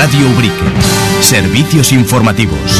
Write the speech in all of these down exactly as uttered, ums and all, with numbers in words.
Radio Ubrique. Servicios informativos.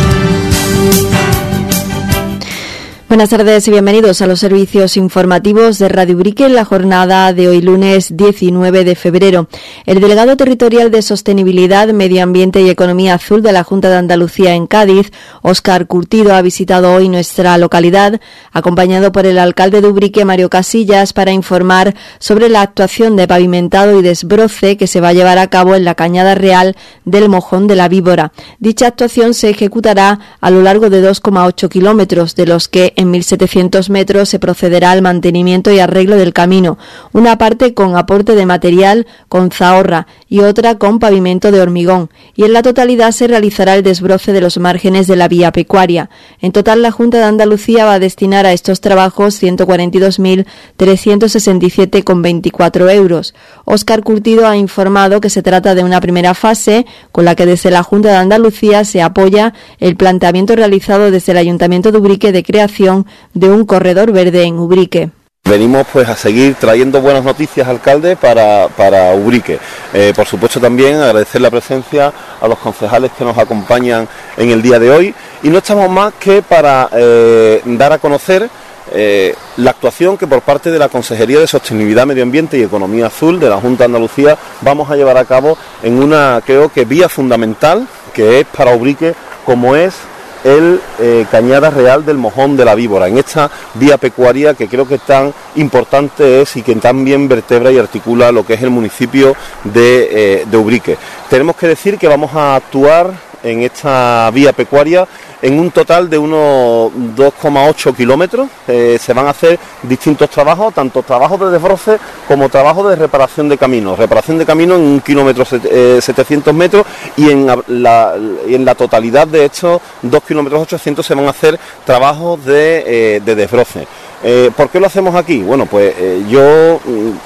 Buenas tardes y bienvenidos a los servicios informativos de Radio Ubrique en la jornada de hoy lunes diecinueve de febrero. El delegado territorial de Sostenibilidad, Medio Ambiente y Economía Azul de la Junta de Andalucía en Cádiz, Óscar Curtido, ha visitado hoy nuestra localidad, acompañado por el alcalde de Ubrique, Mario Casillas, para informar sobre la actuación de pavimentado y desbroce que se va a llevar a cabo en la Cañada Real del Mojón de la Víbora. Dicha actuación se ejecutará a lo largo de dos coma ocho kilómetros, de los que en mil setecientos metros se procederá al mantenimiento y arreglo del camino, una parte con aporte de material con zahorra y otra con pavimento de hormigón, y en la totalidad se realizará el desbroce de los márgenes de la vía pecuaria. En total, la Junta de Andalucía va a destinar a estos trabajos ciento cuarenta y dos mil trescientos sesenta y siete coma veinticuatro euros. Óscar Curtido ha informado que se trata de una primera fase con la que desde la Junta de Andalucía se apoya el planteamiento realizado desde el Ayuntamiento de Ubrique de creación de un corredor verde en Ubrique. Venimos pues a seguir trayendo buenas noticias, alcalde, para, para Ubrique. Eh, por supuesto también agradecer la presencia a los concejales que nos acompañan en el día de hoy, y no estamos más que para eh, dar a conocer eh, la actuación que por parte de la Consejería de Sostenibilidad, Medio Ambiente y Economía Azul de la Junta de Andalucía vamos a llevar a cabo en una, creo que vía fundamental, que es para Ubrique, como es el eh, Cañada Real del Mojón de la Víbora, en esta vía pecuaria que creo que tan importante es y que también vertebra y articula lo que es el municipio de, eh, de Ubrique. Tenemos que decir que vamos a actuar en esta vía pecuaria en un total de unos dos coma ocho kilómetros. Eh, se van a hacer distintos trabajos, tanto trabajos de desbroce como trabajos de reparación de caminos. Reparación de caminos en un kilómetro eh, setecientos metros, y en la, en la totalidad de estos dos kilómetros ochocientos se van a hacer trabajos de, eh, de desbroce. Eh, ¿Por qué lo hacemos aquí? Bueno, pues eh, yo...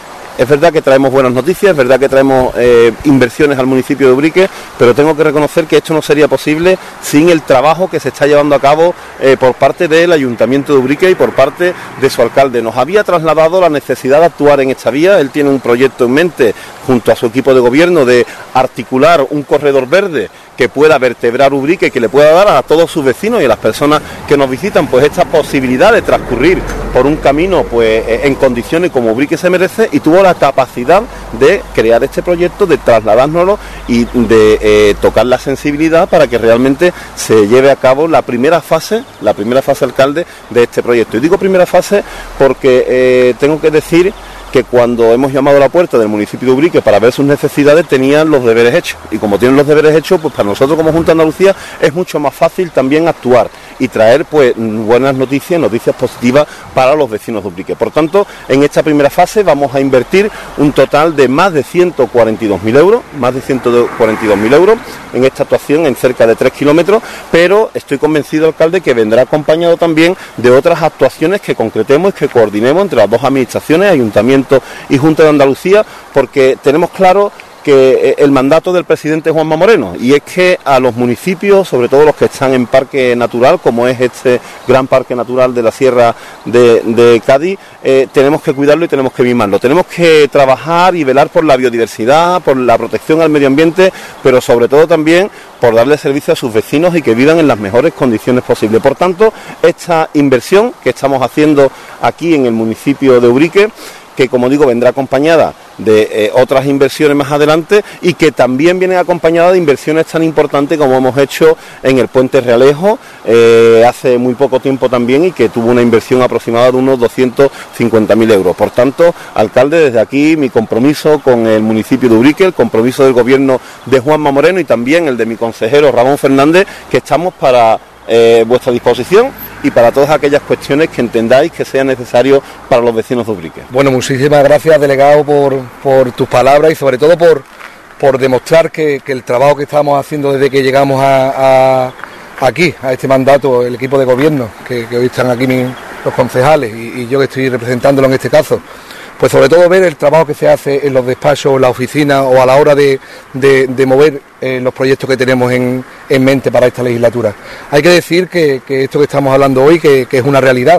Es verdad que traemos buenas noticias, es verdad que traemos eh, inversiones al municipio de Ubrique, pero tengo que reconocer que esto no sería posible sin el trabajo que se está llevando a cabo eh, por parte del Ayuntamiento de Ubrique y por parte de su alcalde. Nos había trasladado la necesidad de actuar en esta vía. Él tiene un proyecto en mente, junto a su equipo de gobierno, de articular un corredor verde que pueda vertebrar Ubrique y que le pueda dar a todos sus vecinos y a las personas que nos visitan pues esta posibilidad de transcurrir por un camino pues en condiciones como Ubrique se merece, y tuvo la capacidad de crear este proyecto, de trasladárnoslo y de eh, tocar la sensibilidad para que realmente se lleve a cabo la primera fase, la primera fase, alcalde, de este proyecto. Y digo primera fase porque eh, tengo que decir que cuando hemos llamado a la puerta del municipio de Ubrique para ver sus necesidades, tenían los deberes hechos, y como tienen los deberes hechos, pues para nosotros como Junta de Andalucía es mucho más fácil también actuar y traer pues buenas noticias, noticias positivas para los vecinos de Ubrique. Por tanto, en esta primera fase vamos a invertir un total de más de ciento cuarenta y dos mil euros, más de ciento cuarenta y dos mil euros en esta actuación en cerca de tres kilómetros, pero estoy convencido, alcalde, que vendrá acompañado también de otras actuaciones que concretemos y que coordinemos entre las dos administraciones, Ayuntamiento y Junta de Andalucía, porque tenemos claro que el mandato del presidente Juanma Moreno, y es que a los municipios, sobre todo los que están en parque natural, como es este gran parque natural de la Sierra de, de Cádiz, eh, tenemos que cuidarlo y tenemos que mimarlo. Tenemos que trabajar y velar por la biodiversidad, por la protección al medio ambiente, pero sobre todo también por darle servicio a sus vecinos y que vivan en las mejores condiciones posibles. Por tanto, esta inversión que estamos haciendo aquí en el municipio de Ubrique, que como digo vendrá acompañada de eh, otras inversiones más adelante, y que también viene acompañada de inversiones tan importantes como hemos hecho en el Puente Realejo eh, hace muy poco tiempo también, y que tuvo una inversión aproximada de unos doscientos cincuenta mil euros. Por tanto, alcalde, desde aquí mi compromiso con el municipio de Ubrique, el compromiso del gobierno de Juanma Moreno y también el de mi consejero Ramón Fernández, que estamos para eh, vuestra disposición y para todas aquellas cuestiones que entendáis que sea necesario para los vecinos de Ubrique. Bueno, muchísimas gracias, delegado, por, por tus palabras y sobre todo por, por demostrar que, que el trabajo que estamos haciendo desde que llegamos a, a, aquí, a este mandato, el equipo de gobierno, que, que hoy están aquí mi, los concejales y, y yo que estoy representándolo en este caso, pues sobre todo ver el trabajo que se hace en los despachos, en la oficina o a la hora de, de, de mover eh, los proyectos que tenemos en, en mente para esta legislatura. Hay que decir que, que esto que estamos hablando hoy, que, que es una realidad,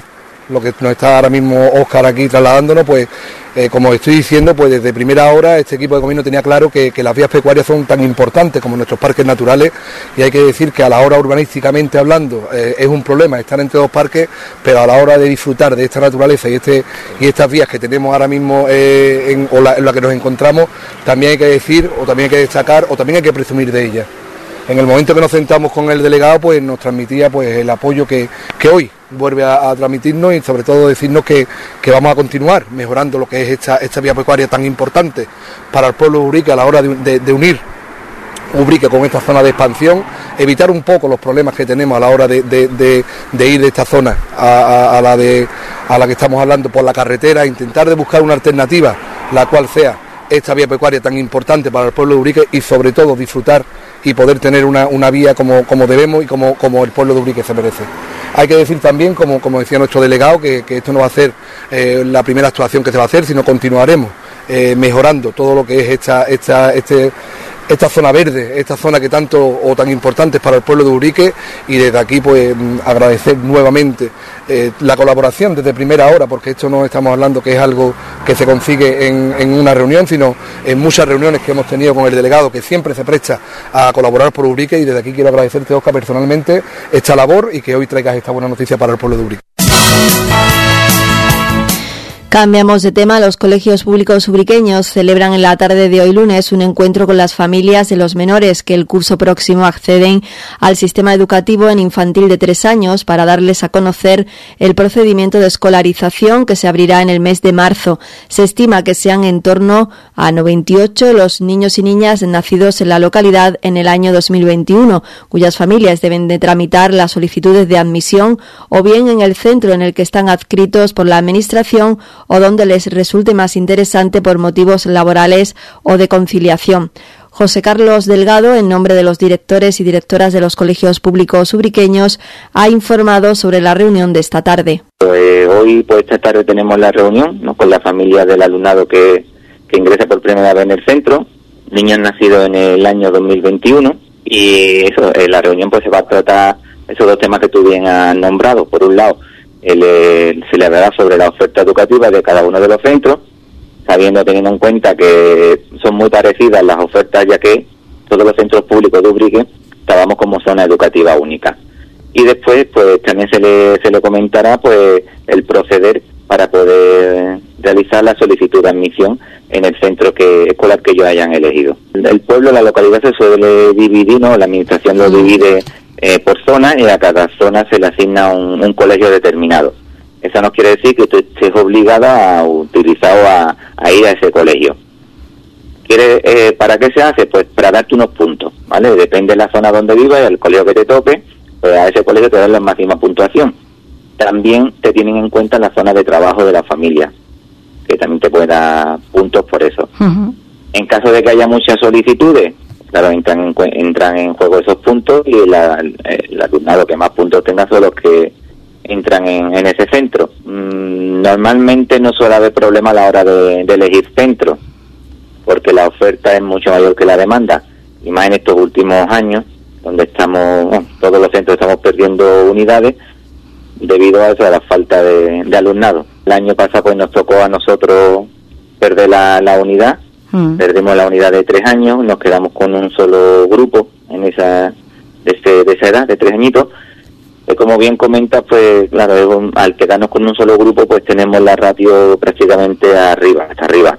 lo que nos está ahora mismo Óscar aquí trasladándonos, pues eh, como estoy diciendo, pues desde primera hora este equipo de gobierno tenía claro que, que las vías pecuarias son tan importantes como nuestros parques naturales, y hay que decir que a la hora urbanísticamente hablando eh, es un problema estar entre dos parques, pero a la hora de disfrutar de esta naturaleza y este y estas vías que tenemos ahora mismo eh, en, o la, en la que nos encontramos, también hay que decir, o también hay que destacar, o también hay que presumir de ellas. En el momento que nos sentamos con el delegado, pues nos transmitía pues el apoyo que, que hoy vuelve a, a transmitirnos, y sobre todo decirnos que, que vamos a continuar mejorando lo que es esta, esta vía pecuaria tan importante para el pueblo de Ubrique a la hora de, de, de unir Ubrique con esta zona de expansión, evitar un poco los problemas que tenemos a la hora de, de, de, de ir de esta zona a, a, a, la de, a la que estamos hablando por la carretera, intentar de buscar una alternativa, la cual sea esta vía pecuaria tan importante para el pueblo de Ubrique, y sobre todo disfrutar y poder tener una, una vía como, como debemos y como, como el pueblo de Ubrique se merece. Hay que decir también, como, como decía nuestro delegado, que, que esto no va a ser eh, la primera actuación que se va a hacer, sino continuaremos eh, mejorando todo lo que es esta, esta, este, esta zona verde, esta zona que tanto o tan importante es para el pueblo de Ubrique, y desde aquí pues agradecer nuevamente eh, la colaboración desde primera hora, porque esto no estamos hablando que es algo que se consigue en, en una reunión, sino en muchas reuniones que hemos tenido con el delegado, que siempre se presta a colaborar por Ubrique, y desde aquí quiero agradecerte, Óscar, personalmente esta labor, y que hoy traigas esta buena noticia para el pueblo de Ubrique. Cambiamos de tema. Los colegios públicos ubriqueños celebran en la tarde de hoy lunes un encuentro con las familias de los menores que el curso próximo acceden al sistema educativo en infantil de tres años para darles a conocer el procedimiento de escolarización que se abrirá en el mes de marzo. Se estima que sean en torno a noventa y ocho los niños y niñas nacidos en la localidad en el año dos mil veintiuno, cuyas familias deben de tramitar las solicitudes de admisión o bien en el centro en el que están adscritos por la Administración, o donde les resulte más interesante por motivos laborales o de conciliación. José Carlos Delgado, en nombre de los directores y directoras de los colegios públicos ubriqueños, ha informado sobre la reunión de esta tarde. Pues hoy, pues esta tarde tenemos la reunión, ¿no?, con la familia del alumnado que, que ingresa por primera vez en el centro, niños nacidos en el año dos mil veintiuno, y eso, en la reunión pues se va a tratar esos dos temas que tú bien has nombrado. Por un lado, El, el, se le hablará sobre la oferta educativa de cada uno de los centros, sabiendo, teniendo en cuenta que son muy parecidas las ofertas, ya que todos los centros públicos de Ubrique trabajamos como zona educativa única. Y después, pues también se le, se le comentará pues el proceder para poder realizar la solicitud de admisión en el centro que escolar que ellos hayan elegido. El pueblo, la localidad se suele dividir, ¿no? La administración lo divide Eh, por zona, y a cada zona se le asigna un, un colegio determinado. Eso no quiere decir que tú estés obligada a utilizar o a, a ir a ese colegio. ¿Quiere, eh, ¿Para qué se hace? Pues para darte unos puntos, ¿vale? Depende de la zona donde vivas y el colegio que te toque, pues a ese colegio te dan la máxima puntuación. También te tienen en cuenta la zona de trabajo de la familia, que también te puede dar puntos por eso. Uh-huh. En caso de que haya muchas solicitudes, claro, entran en, entran en juego esos puntos, y la, el, el alumnado que más puntos tenga son los que entran en, en ese centro. Mm, normalmente no suele haber problema a la hora de, de elegir centro, porque la oferta es mucho mayor que la demanda, y más en estos últimos años, donde estamos, bueno, todos los centros estamos perdiendo unidades debido a eso, a la falta de, de alumnado. El año pasado pues nos tocó a nosotros perder la, la unidad. Mm. Perdimos la unidad de tres años, nos quedamos con un solo grupo en esa de, ese, de esa edad, de tres añitos. Eh, como bien comentas, pues claro, al quedarnos con un solo grupo, pues tenemos la ratio prácticamente arriba, hasta arriba.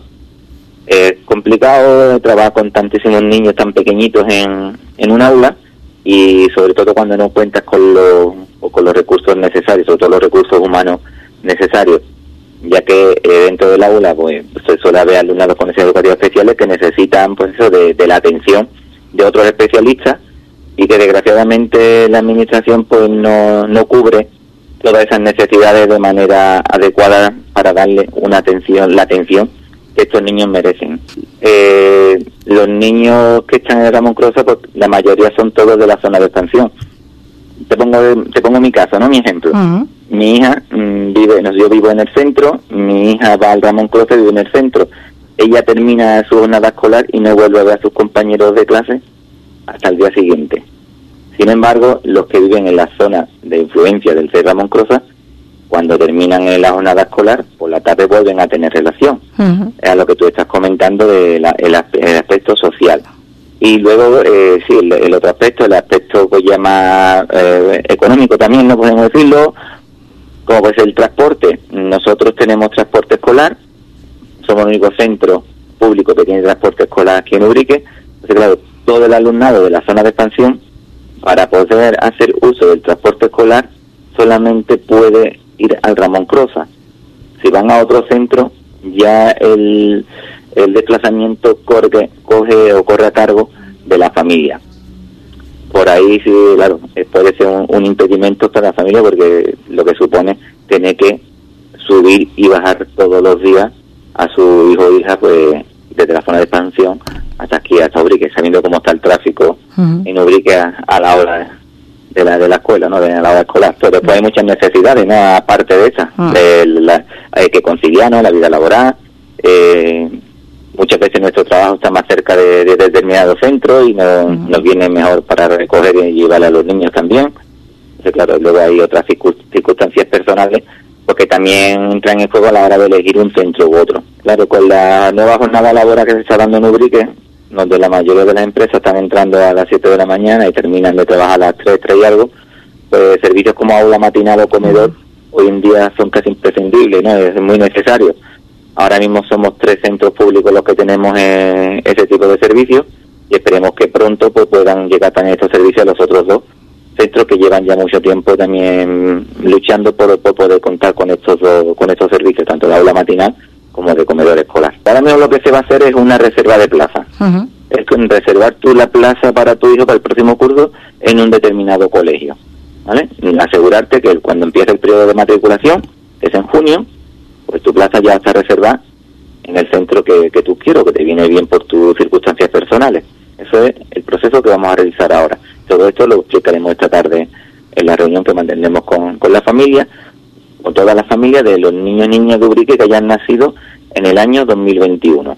Es complicado trabajar con tantísimos niños tan pequeñitos en, en un aula, y sobre todo cuando no cuentas con los, con los recursos necesarios, sobre todo los recursos humanos necesarios, ya que eh, dentro del aula pues se suele haber alumnados con necesidades educativas especiales que necesitan pues eso de, de la atención de otros especialistas, y que desgraciadamente la administración pues no, no cubre todas esas necesidades de manera adecuada para darle una atención, la atención que estos niños merecen. Eh, los niños que están en Ramón Crosa, pues la mayoría son todos de la zona de expansión. Te pongo te pongo mi caso, ¿no? Mi ejemplo. Uh-huh. Mi hija mmm, vive, no, yo vivo en el centro, mi hija va al Ramón Croce, vive en el centro. Ella termina su jornada escolar y no vuelve a ver a sus compañeros de clase hasta el día siguiente. Sin embargo, los que viven en la zona de influencia del C. Ramón Croce cuando terminan en la jornada escolar, por la tarde vuelven a tener relación. Uh-huh. Es a lo que tú estás comentando del de el, el aspecto social. Y luego, eh, sí, el, el otro aspecto, el aspecto pues ya más eh, económico también, no podemos decirlo, como pues el transporte. Nosotros tenemos transporte escolar, somos el único centro público que tiene transporte escolar aquí en Ubrique. Entonces, claro, todo el alumnado de la zona de expansión, para poder hacer uso del transporte escolar, solamente puede ir al Ramón Croza. Si van a otro centro, ya el, el desplazamiento corre, coge o corre a cargo de la familia. Por ahí sí, claro, puede ser un, un impedimento para la familia, porque lo que supone tener que subir y bajar todos los días a su hijo o hija, pues desde la zona de expansión hasta aquí, hasta Ubrique, sabiendo cómo está el tráfico uh-huh. en Ubrique a, a la hora de la de la escuela, no, de la hora escolar. Pero después hay muchas necesidades, no, aparte de esas, uh-huh. de la, hay que conciliar, ¿no?, la vida laboral. Eh, muchas veces nuestro trabajo está más cerca de, de determinados centros y no, uh-huh. nos viene mejor para recoger y llevar a los niños también. Entonces, claro, luego hay otras circunstancias personales, porque también entran en juego a la hora de elegir un centro u otro. Claro, con la nueva jornada laboral que se está dando en Ubrique, donde la mayoría de las empresas están entrando a las siete de la mañana y terminan de trabajar a las tres, tres y algo, pues servicios como aula matinal o comedor hoy en día son casi imprescindibles, ¿no? Es muy necesario. Ahora mismo somos tres centros públicos los que tenemos eh, ese tipo de servicios, y esperemos que pronto pues puedan llegar también estos servicios a los otros dos centros que llevan ya mucho tiempo también luchando por, por poder contar con estos dos, con estos servicios, tanto de aula matinal como de comedor escolar. Ahora mismo lo que se va a hacer es una reserva de plaza. Uh-huh. Es reservar tú la plaza para tu hijo para el próximo curso en un determinado colegio, ¿vale? Y asegurarte que cuando empiece el periodo de matriculación, que es en junio, pues tu plaza ya está reservada en el centro que, que tú quieras, que te viene bien por tus circunstancias personales. Eso es el proceso que vamos a realizar ahora. Todo esto lo explicaremos esta tarde en la reunión que mantendremos con, con la familia, con toda la familia de los niños y niñas de Ubrique que hayan nacido en el año dos mil veintiuno.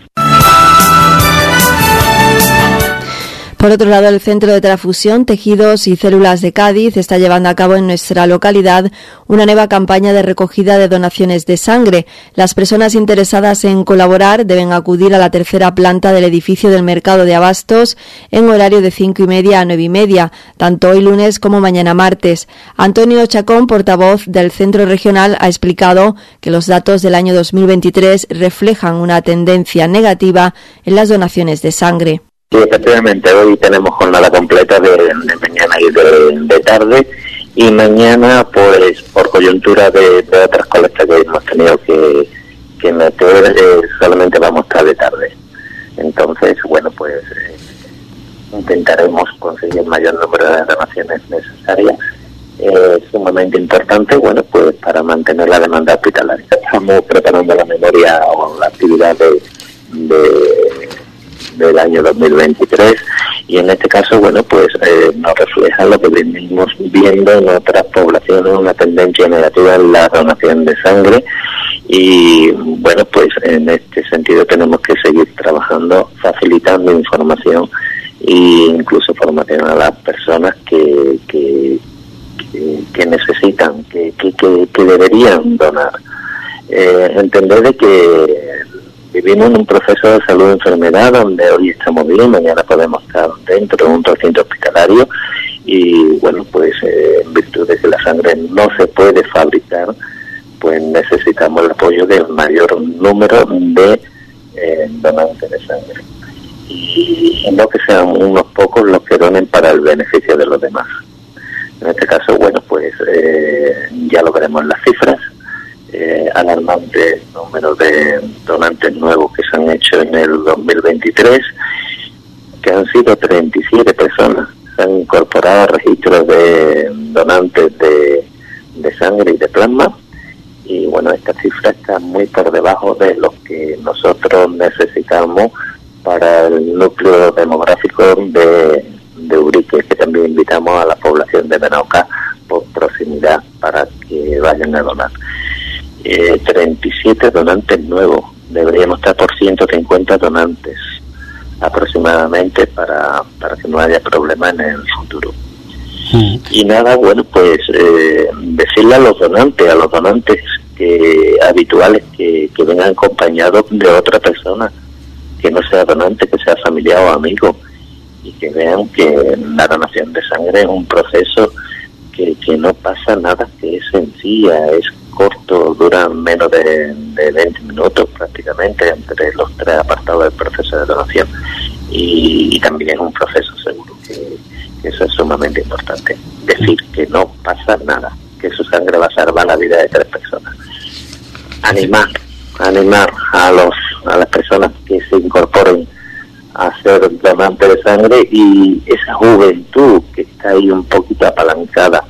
Por otro lado, el Centro de Transfusión, Tejidos y Células de Cádiz está llevando a cabo en nuestra localidad una nueva campaña de recogida de donaciones de sangre. Las personas interesadas en colaborar deben acudir a la tercera planta del edificio del Mercado de Abastos en horario de cinco y media a nueve y media, tanto hoy lunes como mañana martes. Antonio Chacón, portavoz del Centro Regional, ha explicado que los datos del año dos mil veintitrés reflejan una tendencia negativa en las donaciones de sangre. Sí, efectivamente, hoy tenemos jornada completa de, de mañana y de, de tarde, y mañana, pues, por coyuntura de, de otras colectas que hemos tenido que, que meter, eh, solamente vamos a estar de tarde. Entonces, bueno, pues, eh, intentaremos conseguir el mayor número de donaciones necesarias. Eh, es sumamente importante, bueno, pues, para mantener la demanda hospitalaria. Estamos preparando la memoria o la actividad de... de del año dos mil veintitrés, y en este caso, bueno, pues eh, nos refleja lo que venimos viendo en otras poblaciones, una tendencia negativa en la donación de sangre, y bueno, pues en este sentido tenemos que seguir trabajando, facilitando información e incluso formación a las personas que que, que, que necesitan, que, que, que, que deberían donar. Eh, entender de que vivimos en un proceso de salud y enfermedad donde hoy estamos bien, mañana podemos estar dentro de un recinto hospitalario, y bueno, pues eh, en virtud de que la sangre no se puede fabricar, pues necesitamos el apoyo del mayor número de eh, donantes de sangre, y no que sean unos pocos los que donen para el beneficio de los demás. En este caso, bueno, pues eh, ya lo veremos en las cifras. Eh, alarmante número de donantes nuevos que se han hecho en el dos mil veintitrés, que han sido treinta y siete personas, se han incorporado a registros de donantes de, de sangre y de plasma, y bueno, esta cifra está muy por debajo de lo que nosotros necesitamos para el núcleo demográfico de, de Ubrique, que también invitamos a la población de Benauca por proximidad para que vayan a donar. Eh, treinta y siete donantes nuevos, deberíamos estar por ciento cincuenta donantes aproximadamente para, para que no haya problema en el futuro. Mm. Y nada, bueno, pues eh, decirle a los donantes, a los donantes que habituales que, que vengan acompañados de otra persona, que no sea donante, que sea familiar o amigo, y que vean que la donación de sangre es un proceso que, que no pasa nada, que es sencilla, es corto, dura menos de, de veinte minutos prácticamente entre los tres apartados del proceso de donación, y, y también es un proceso seguro, que, que eso es sumamente importante, decir que no pasa nada, que su sangre va a salvar la vida de tres personas. Animar, animar a los a las personas que se incorporen a ser donantes de sangre, y esa juventud que está ahí un poquito apalancada,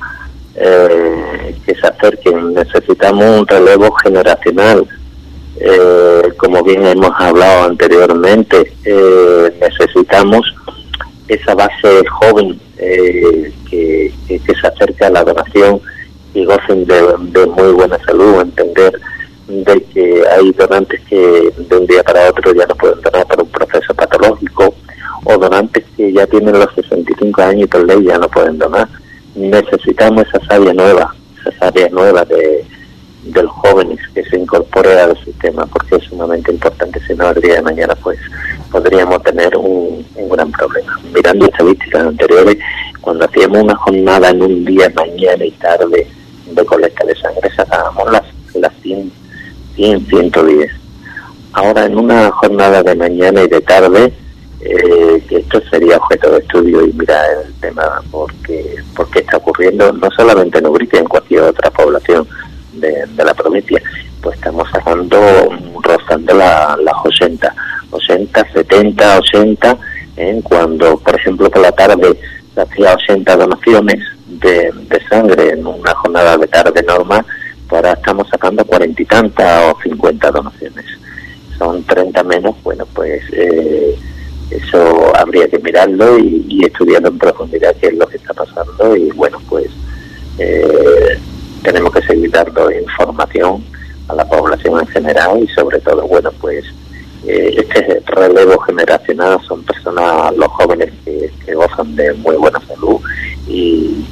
eh, que se acerquen. Necesitamos un relevo generacional, eh, como bien hemos hablado anteriormente, eh, necesitamos esa base joven eh, que, que, que se acerque a la donación y gocen de, de muy buena salud, entender de que hay donantes que de un día para otro ya no pueden donar por un proceso patológico, o donantes que ya tienen los sesenta y cinco años y por ley ya no pueden donar. Necesitamos esa savia nueva, esa savia nueva de, de los jóvenes que se incorpore al sistema, porque es sumamente importante, si no el día de mañana pues podríamos tener un, un gran problema. Mirando estadísticas anteriores, cuando hacíamos una jornada en un día, mañana y tarde, de colecta de sangre, sacábamos las, las cien, ciento diez. Ahora en una jornada de mañana y de tarde, eh, que esto sería objeto de estudio y mirar el tema porque porque está ocurriendo no solamente en Ubrique, en cualquier otra población de, de la provincia, pues estamos sacando, rozando la, las ochenta, setenta, ochenta, ¿eh? Cuando por ejemplo por la tarde se hacía ochenta donaciones de, de sangre en una jornada de tarde normal, pues ahora estamos sacando cuarenta y tantas o cincuenta donaciones. Son treinta menos. Bueno, pues eh, eso habría que mirarlo y, y estudiarlo en profundidad qué es lo que está pasando, y bueno, pues eh, tenemos que seguir dando información a la población en general, y sobre todo, bueno, pues eh, este relevo generacional son personas, los jóvenes que, que gozan de muy buena salud, y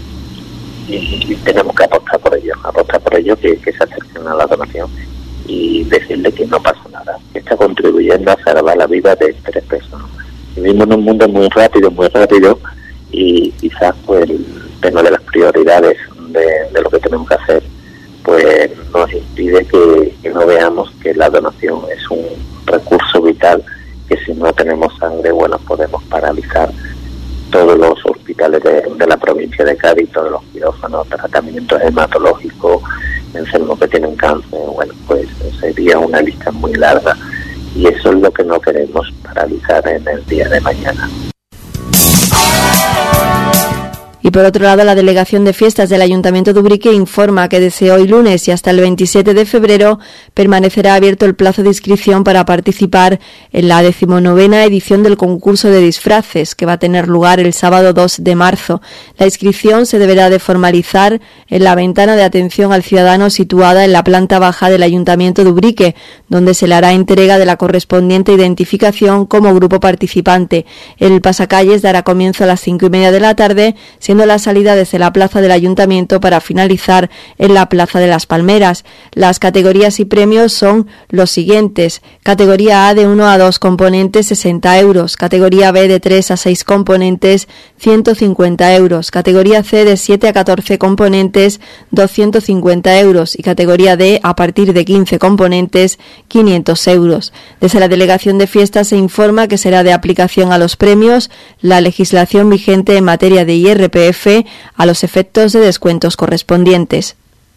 y tenemos que apostar por ello, apostar por ello que, que se acerquen a la donación y decirle que no pasa nada, que está contribuyendo a salvar la vida de tres personas. Vivimos en un mundo muy rápido, muy rápido, y quizás pues el tema de las prioridades de, de lo que tenemos que hacer pues nos impide que, que no veamos que la donación es un recurso vital, que si no tenemos sangre, bueno, podemos paralizar todos los hospitales de, de la provincia de Cádiz, todos los quirófanos, tratamientos hematológicos, enfermos que tienen cáncer. Bueno, pues sería una lista muy larga, y eso es lo que no queremos paralizar en el día de mañana. Y por otro lado, la Delegación de Fiestas del Ayuntamiento de Ubrique informa que desde hoy lunes y hasta el veintisiete de febrero permanecerá abierto el plazo de inscripción para participar en la decimonovena edición del concurso de disfraces, que va a tener lugar el sábado dos de marzo. La inscripción se deberá de formalizar en la ventana de atención al ciudadano situada en la planta baja del Ayuntamiento de Ubrique, donde se le hará entrega de la correspondiente identificación como grupo participante. El pasacalles dará comienzo a las cinco y media de la tarde, siendo la salida desde la plaza del Ayuntamiento para finalizar en la Plaza de las Palmeras. Las categorías y premios son los siguientes: categoría A de uno a dos componentes, sesenta euros; categoría B de tres a seis componentes, ciento cincuenta euros; categoría C de siete a catorce componentes, doscientos cincuenta euros; y categoría D a partir de quince componentes, quinientos euros. Desde la Delegación de Fiestas se informa que será de aplicación a los premios la legislación vigente en materia de I R P F a los efectos de descuentos correspondientes.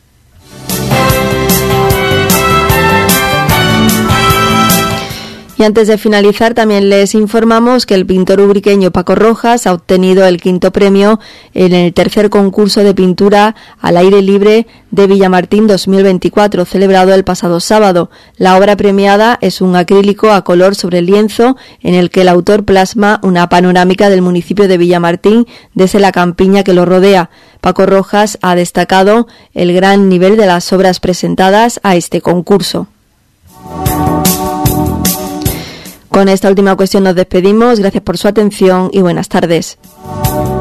Y antes de finalizar, también les informamos que el pintor ubriqueño Paco Rojas ha obtenido el quinto premio en el tercer concurso de pintura al aire libre de Villamartín dos mil veinticuatro, celebrado el pasado sábado. La obra premiada es un acrílico a color sobre lienzo en el que el autor plasma una panorámica del municipio de Villamartín desde la campiña que lo rodea. Paco Rojas ha destacado el gran nivel de las obras presentadas a este concurso. Con esta última cuestión nos despedimos. Gracias por su atención y buenas tardes.